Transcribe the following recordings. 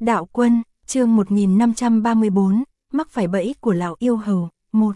Đạo Quân, chương 1534, mắc phải bẫy của lão yêu hầu, 1.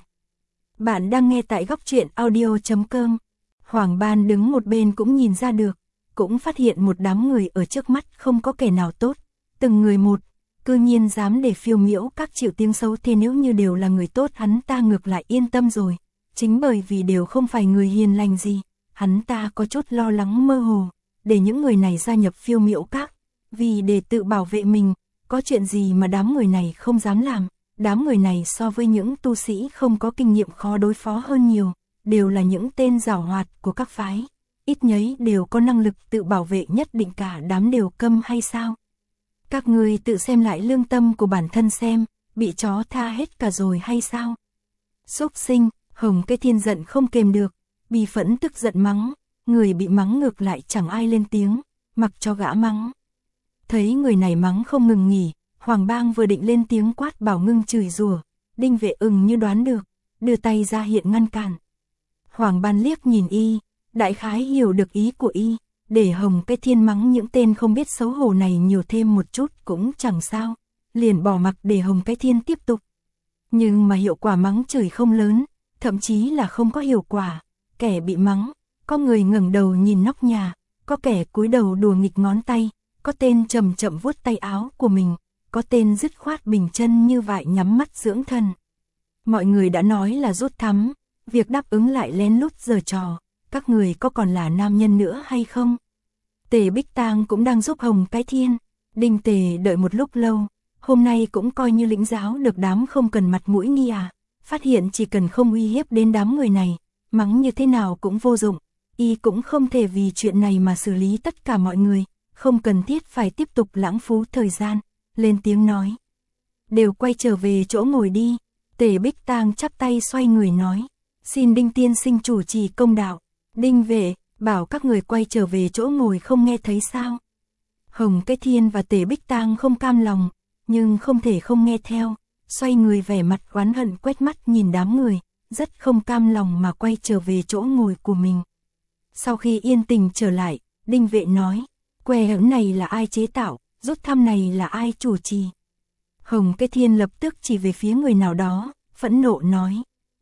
Bạn đang nghe tại góc truyện audio.com. Hoàng Ban đứng một bên cũng nhìn ra được, cũng phát hiện một đám người ở trước mắt không có kẻ nào tốt, từng người một, cư nhiên dám để phiêu miễu các chịu tiếng xấu, thế nếu như đều là người tốt hắn ta ngược lại yên tâm rồi, chính bởi vì đều không phải người hiền lành gì, hắn ta có chút lo lắng mơ hồ, để những người này gia nhập phiêu miễu các, vì để tự bảo vệ mình, có chuyện gì mà đám người này không dám làm, đám người này so với những tu sĩ không có kinh nghiệm khó đối phó hơn nhiều, đều là những tên giảo hoạt của các phái, ít nhấy đều có năng lực tự bảo vệ, nhất định cả đám đều câm hay sao? Các người tự xem lại lương tâm của bản thân xem, bị chó tha hết cả rồi hay sao? Súc sinh, Hồng Cái Thiên giận không kềm được, bi phẫn tức giận mắng, người bị mắng ngược lại chẳng ai lên tiếng, mặc cho gã mắng. Thấy người này mắng không ngừng nghỉ, Hoàng Bang vừa định lên tiếng quát bảo ngưng chửi rủa, Đinh Vệ như đoán được, đưa tay ra hiện ngăn cản. Hoàng Ban liếc nhìn y, đại khái hiểu được ý của y, để Hồng Cái Thiên mắng những tên không biết xấu hổ này nhiều thêm một chút cũng chẳng sao, liền bỏ mặc để Hồng Cái Thiên tiếp tục. Nhưng mà hiệu quả mắng chửi không lớn, thậm chí là không có hiệu quả, kẻ bị mắng, có người ngẩng đầu nhìn nóc nhà, có kẻ cúi đầu đùa nghịch ngón tay, có tên chậm chậm vuốt tay áo của mình, có tên dứt khoát bình chân như vậy nhắm mắt dưỡng thần. Mọi người đã nói là rút thắm, việc đáp ứng lại lén lút giở trò, các người có còn là nam nhân nữa hay không? Tề Bích Tang cũng đang giúp Hồng Cái Thiên, Đinh Tề đợi một lúc lâu, hôm nay cũng coi như lĩnh giáo được đám không cần mặt mũi nghi à, phát hiện chỉ cần không uy hiếp đến đám người này, mắng như thế nào cũng vô dụng, y cũng không thể vì chuyện này mà xử lý tất cả mọi người, không cần thiết phải tiếp tục lãng phí thời gian, lên tiếng nói. Đều quay trở về chỗ ngồi đi, Tề Bích Tang chắp tay xoay người nói, xin Đinh tiên sinh chủ trì công đạo. Đinh Vệ, bảo các người quay trở về chỗ ngồi không nghe thấy sao? Hồng Cái Thiên và Tề Bích Tang không cam lòng, nhưng không thể không nghe theo, xoay người vẻ mặt oán hận quét mắt nhìn đám người, rất không cam lòng mà quay trở về chỗ ngồi của mình. Sau khi yên tình trở lại, Đinh Vệ nói, que ấn này là ai chế tạo, rút thăm này là ai chủ trì? Hồng Cái Thiên lập tức chỉ về phía người nào đó, phẫn nộ nói,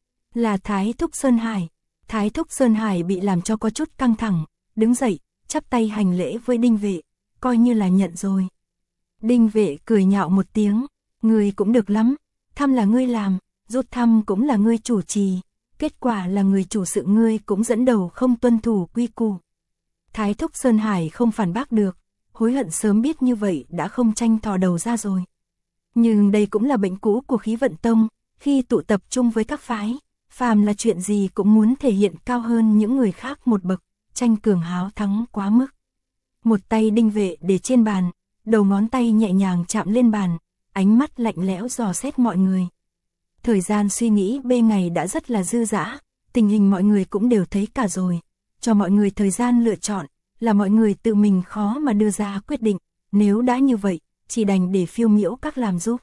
là Thái Thúc Sơn Hải. Thái Thúc Sơn Hải bị làm cho có chút căng thẳng, đứng dậy, chắp tay hành lễ với Đinh Vệ, coi như là nhận rồi. Đinh Vệ cười nhạo một tiếng, ngươi cũng được lắm, thăm là ngươi làm, rút thăm cũng là ngươi chủ trì, kết quả là người chủ sự ngươi cũng dẫn đầu không tuân thủ quy củ. Thái Thúc Sơn Hải không phản bác được, hối hận sớm biết như vậy đã không tranh thò đầu ra rồi. Nhưng đây cũng là bệnh cũ của Khí Vận Tông, khi tụ tập chung với các phái, phàm là chuyện gì cũng muốn thể hiện cao hơn những người khác một bậc, tranh cường háo thắng quá mức. Một tay Đinh Vệ để trên bàn, đầu ngón tay nhẹ nhàng chạm lên bàn, ánh mắt lạnh lẽo dò xét mọi người. Thời gian suy nghĩ bên ngày đã rất là dư dả, tình hình mọi người cũng đều thấy cả rồi, cho mọi người thời gian lựa chọn, là mọi người tự mình khó mà đưa ra quyết định, nếu đã như vậy, chỉ đành để phiêu miễu các làm giúp.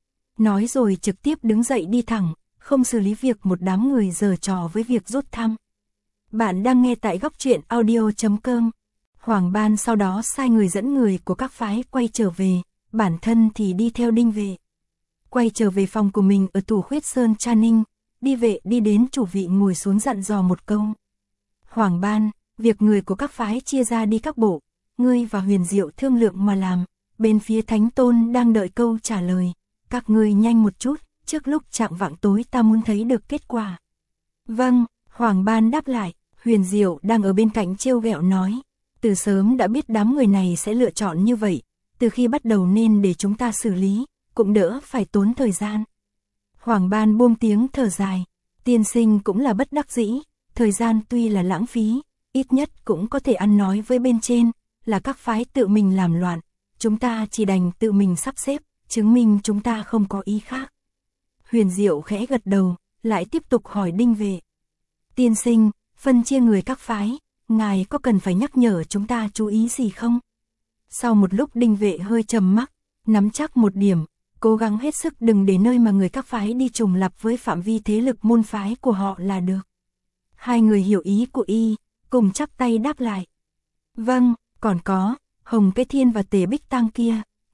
Nói rồi trực tiếp đứng dậy đi thẳng, không xử lý việc một đám người giở trò với việc rút thăm. Bạn đang nghe tại góc truyện audio.com. Hoàng Ban sau đó sai người dẫn người của các phái quay trở về, bản thân thì đi theo Đinh Vệ. Quay trở về phòng của mình ở Tủ Khuyết Sơn Tra Ninh, Đi Vệ đi đến chủ vị ngồi xuống dặn dò một câu. Hoàng Ban, việc người của các phái chia ra đi các bộ, ngươi và Huyền Diệu thương lượng mà làm, bên phía Thánh Tôn đang đợi câu trả lời, các ngươi nhanh một chút. Trước lúc chạng vạng tối ta muốn thấy được kết quả. Vâng, Hoàng Ban đáp lại, Huyền Diệu đang ở bên cạnh trêu ghẹo nói, từ sớm đã biết đám người này sẽ lựa chọn như vậy, từ khi bắt đầu nên để chúng ta xử lý, cũng đỡ phải tốn thời gian. Hoàng Ban buông tiếng thở dài, tiên sinh cũng là bất đắc dĩ, thời gian tuy là lãng phí, ít nhất cũng có thể ăn nói với bên trên, là các phái tự mình làm loạn, chúng ta chỉ đành tự mình sắp xếp, chứng minh chúng ta không có ý khác. Huyền Diệu khẽ gật đầu, lại tiếp tục hỏi Đinh Vệ. Tiên sinh, phân chia người các phái, ngài có cần phải nhắc nhở chúng ta chú ý gì không? Sau một lúc Đinh Vệ hơi trầm mặc, nắm chắc một điểm, cố gắng hết sức đừng để nơi mà người các phái đi trùng lặp với phạm vi thế lực môn phái của họ là được. Hai người hiểu ý của y, cùng chắp tay đáp lại. Vâng, còn có, Hồng Cái Thiên và Tề Bích Tang kia,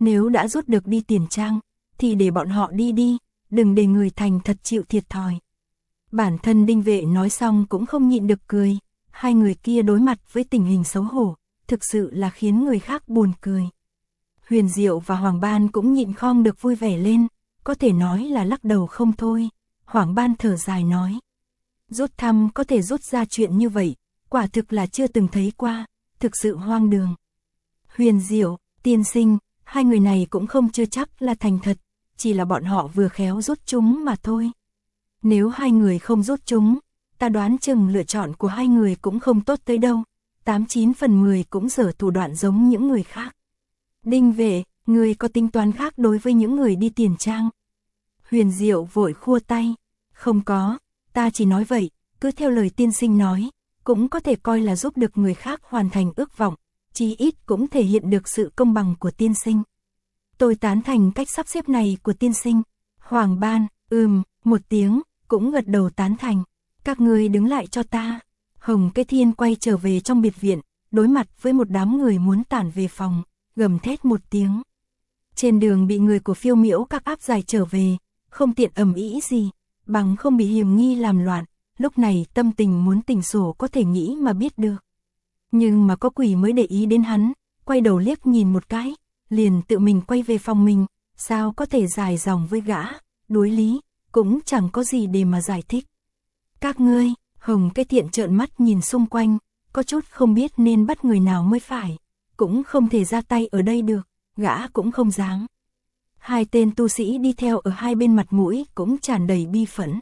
nếu đã rút được đi tiền trang, thì để bọn họ đi đi, đừng để người thành thật chịu thiệt thòi. Bản thân Đinh Vệ nói xong cũng không nhịn được cười, hai người kia đối mặt với tình hình xấu hổ, thực sự là khiến người khác buồn cười. Huyền Diệu và Hoàng Ban cũng nhịn không được vui vẻ lên, có thể nói là lắc đầu không thôi. Hoàng Ban thở dài nói, rút thăm có thể rút ra chuyện như vậy, quả thực là chưa từng thấy qua, thực sự hoang đường. Huyền Diệu, tiên sinh, hai người này cũng không chưa chắc là thành thật, chỉ là bọn họ vừa khéo rút chúng mà thôi. Nếu hai người không rút chúng, ta đoán chừng lựa chọn của hai người cũng không tốt tới đâu, 89 phần 10 cũng giở thủ đoạn giống những người khác. Đinh Vệ, người có tính toán khác đối với những người đi tiền trang? Huyền Diệu vội khua tay, không có, ta chỉ nói vậy, cứ theo lời tiên sinh nói, cũng có thể coi là giúp được người khác hoàn thành ước vọng, chí ít cũng thể hiện được sự công bằng của tiên sinh. Tôi tán thành cách sắp xếp này của tiên sinh. Hoàng Ban, một tiếng, cũng gật đầu tán thành. Các ngươi đứng lại cho ta. Hồng Cái Thiên quay trở về trong biệt viện, đối mặt với một đám người muốn tản về phòng, gầm thét một tiếng. Trên đường bị người của Phiêu Miễu các áp giải trở về, không tiện ầm ĩ gì, bằng không bị hiềm nghi làm loạn, lúc này tâm tình muốn tỉnh sổ có thể nghĩ mà biết được. Nhưng mà có quỷ mới để ý đến hắn, quay đầu liếc nhìn một cái, liền tự mình quay về phòng mình, sao có thể dài dòng với gã, đối lý, cũng chẳng có gì để mà giải thích. Các ngươi, Hồng Cái Thiện trợn mắt nhìn xung quanh, có chút không biết nên bắt người nào mới phải, cũng không thể ra tay ở đây được, gã cũng không dám. Hai tên tu sĩ đi theo ở hai bên mặt mũi cũng tràn đầy bi phẫn.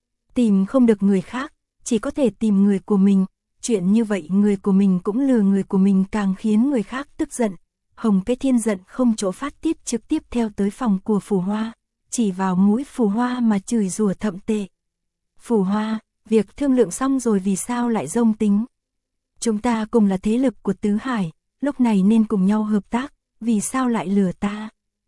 Tìm không được người khác, chỉ có thể tìm người của mình, chuyện như vậy người của mình cũng lừa người của mình càng khiến người khác tức giận. Hồng Cái Thiên giận không chỗ phát tiết trực tiếp theo tới phòng của Phù Hoa, chỉ vào mũi Phù Hoa mà chửi rủa thậm tệ. Phù Hoa, việc thương lượng xong rồi vì sao lại dông tính? Chúng ta cùng là thế lực của Tứ Hải, lúc này nên cùng nhau hợp tác, vì sao lại lừa ta?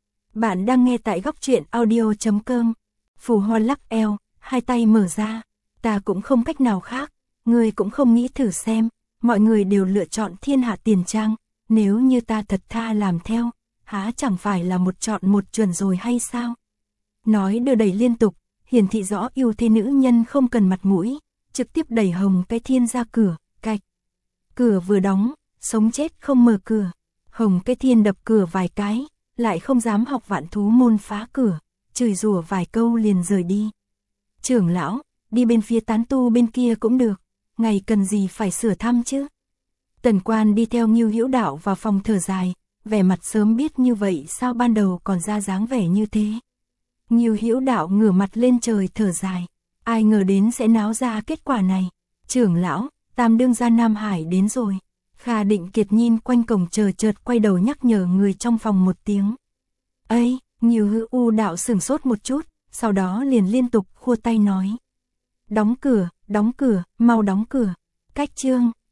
Bạn đang nghe tại góc truyện audio.com. Phù Hoa lắc eo, hai tay mở ra, ta cũng không cách nào khác, người cũng không nghĩ thử xem, mọi người đều lựa chọn Thiên Hạ Tiền Trang, nếu như ta thật tha làm theo, há chẳng phải là một chọn một chuẩn rồi hay sao? Nói đưa đẩy liên tục, hiển thị rõ yêu thế nữ nhân không cần mặt mũi, trực tiếp đẩy Hồng Cái Thiên ra cửa, cạch. Cửa vừa đóng, sống chết không mở cửa. Hồng Cái Thiên đập cửa vài cái, lại không dám học Vạn Thú môn phá cửa, chửi rủa vài câu liền rời đi. Trưởng lão, đi bên phía tán tu bên kia cũng được, ngày cần gì phải sửa thăm chứ? Tần Quan đi theo Ngưu Hữu Đạo vào phòng thở dài, vẻ mặt sớm biết như vậy sao ban đầu còn ra dáng vẻ như thế. Ngưu Hữu Đạo ngửa mặt lên trời thở dài, ai ngờ đến sẽ náo ra kết quả này. Trưởng lão, Tam đương gia Nam Hải đến rồi. Kha Định Kiệt nhìn quanh cổng chờ chợt quay đầu nhắc nhở người trong phòng một tiếng. Ây, Ngưu Hữu Đạo sửng sốt một chút, sau đó liền liên tục khua tay nói. Đóng cửa, mau đóng cửa. Cách chương.